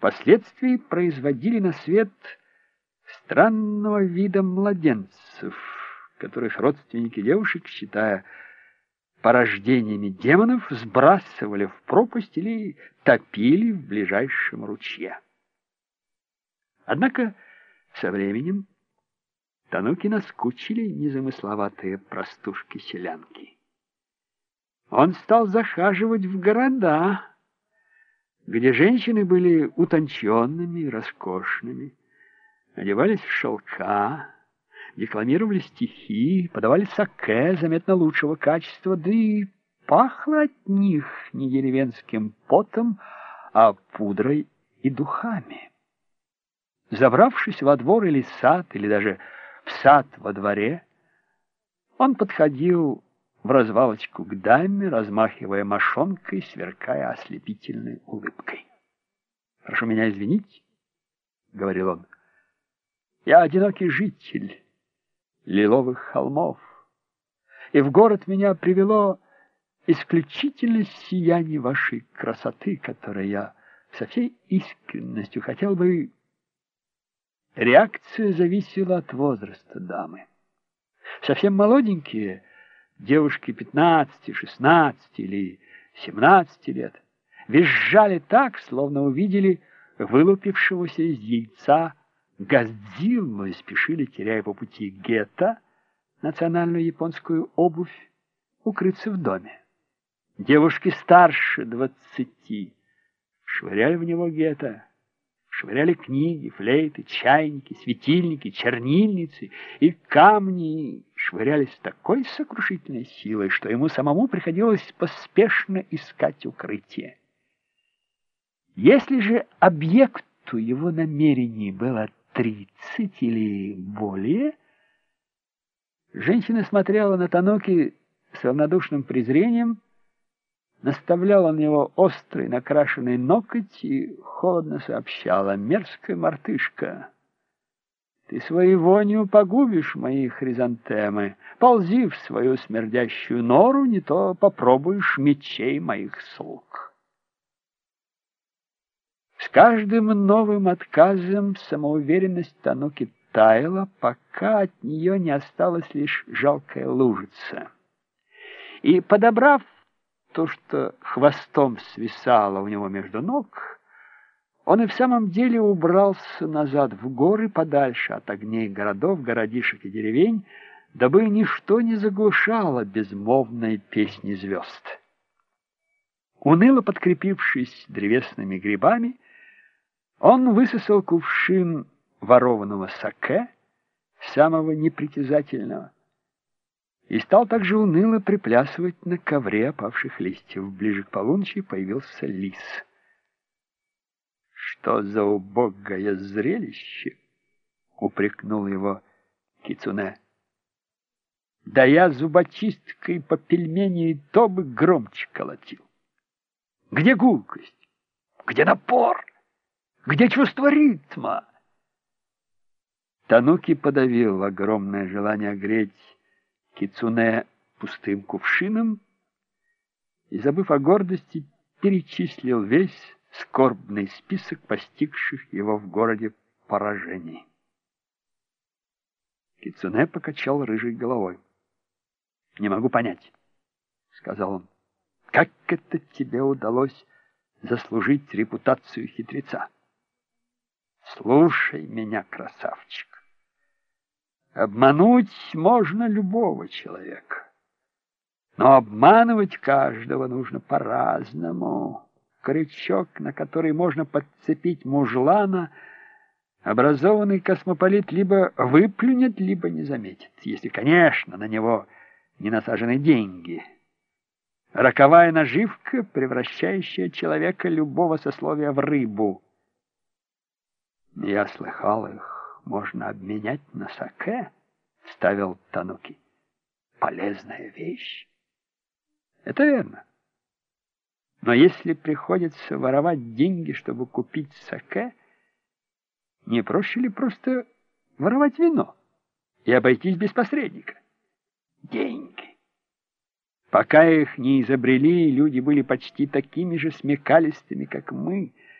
впоследствии производили на свет странного вида младенцев, которых родственники девушек, считая порождениями демонов, сбрасывали в пропасть или топили в ближайшем ручье. Однако со временем Тануки наскучили незамысловатые простушки-селянки. Он стал захаживать в города, где женщины были утонченными и роскошными, одевались в шелка, декламировали стихи, подавали саке заметно лучшего качества, да и пахло от них не деревенским потом, а пудрой и духами. Забравшись во двор или сад, или даже в сад во дворе, он подходил в развалочку к даме, размахивая мошонкой, сверкая ослепительной улыбкой. «Прошу меня извинить», — говорил он, — «я одинокий житель Лиловых холмов, и в город меня привело исключительно сияние вашей красоты, которое я со всей искренностью хотел бы...» Реакция зависела от возраста дамы. Совсем молоденькие, девушки 15, 16 или 17 лет, визжали так, словно увидели вылупившегося из яйца Годзиллу и спешили, теряя по пути гетто, национальную японскую обувь, укрыться в доме. Девушки старше 20 швыряли в него гетто, швыряли книги, флейты, чайники, светильники, чернильницы и камни, швыряли с такой сокрушительной силой, что ему самому приходилось поспешно искать укрытие. Если же объекту его намерений было 30 или более, женщина смотрела на Тануки с равнодушным презрением, наставляла на него острый накрашенный ноготь и холодно сообщала: «Мерзкая мартышка, ты своей вонью погубишь мои хризантемы. Ползи в свою смердящую нору, не то попробуешь мечей моих слуг». С каждым новым отказом самоуверенность Тануки таяла, пока от нее не осталась лишь жалкая лужица. И, подобрав то, что хвостом свисало у него между ног, он и в самом деле убрался назад в горы, подальше от огней городов, городишек и деревень, дабы ничто не заглушало безмолвной песни звезд. Уныло подкрепившись древесными грибами, он высосал кувшин ворованного саке, самого непритязательного, и стал также уныло приплясывать на ковре опавших листьев. Ближе к полуночи появился лис. «Что за убогое зрелище!» — упрекнул его Кицуне. «Да я зубочисткой по пельмени и то бы громче колотил. Где гулкость? Где напор? Где чувство ритма?» Тануки подавил огромное желание огреть Кицуне пустым кувшином и, забыв о гордости, перечислил весь скорбный список постигших его в городе поражений. Кицуне покачал рыжей головой. «Не могу понять», — сказал он, — «как это тебе удалось заслужить репутацию хитреца? Слушай меня, красавчик. Обмануть можно любого человека, но обманывать каждого нужно по-разному. Крючок, на который можно подцепить мужлана, образованный космополит либо выплюнет, либо не заметит, если, конечно, на него не насажены деньги. Роковая наживка, превращающая человека любого сословия в рыбу. Я слыхал, их можно обменять на саке, ставил Тануки. Полезная вещь. Это верно. Но если приходится воровать деньги, чтобы купить саке, не проще ли просто воровать вино и обойтись без посредника? Деньги. Пока их не изобрели, люди были почти такими же смекалистыми, как мы.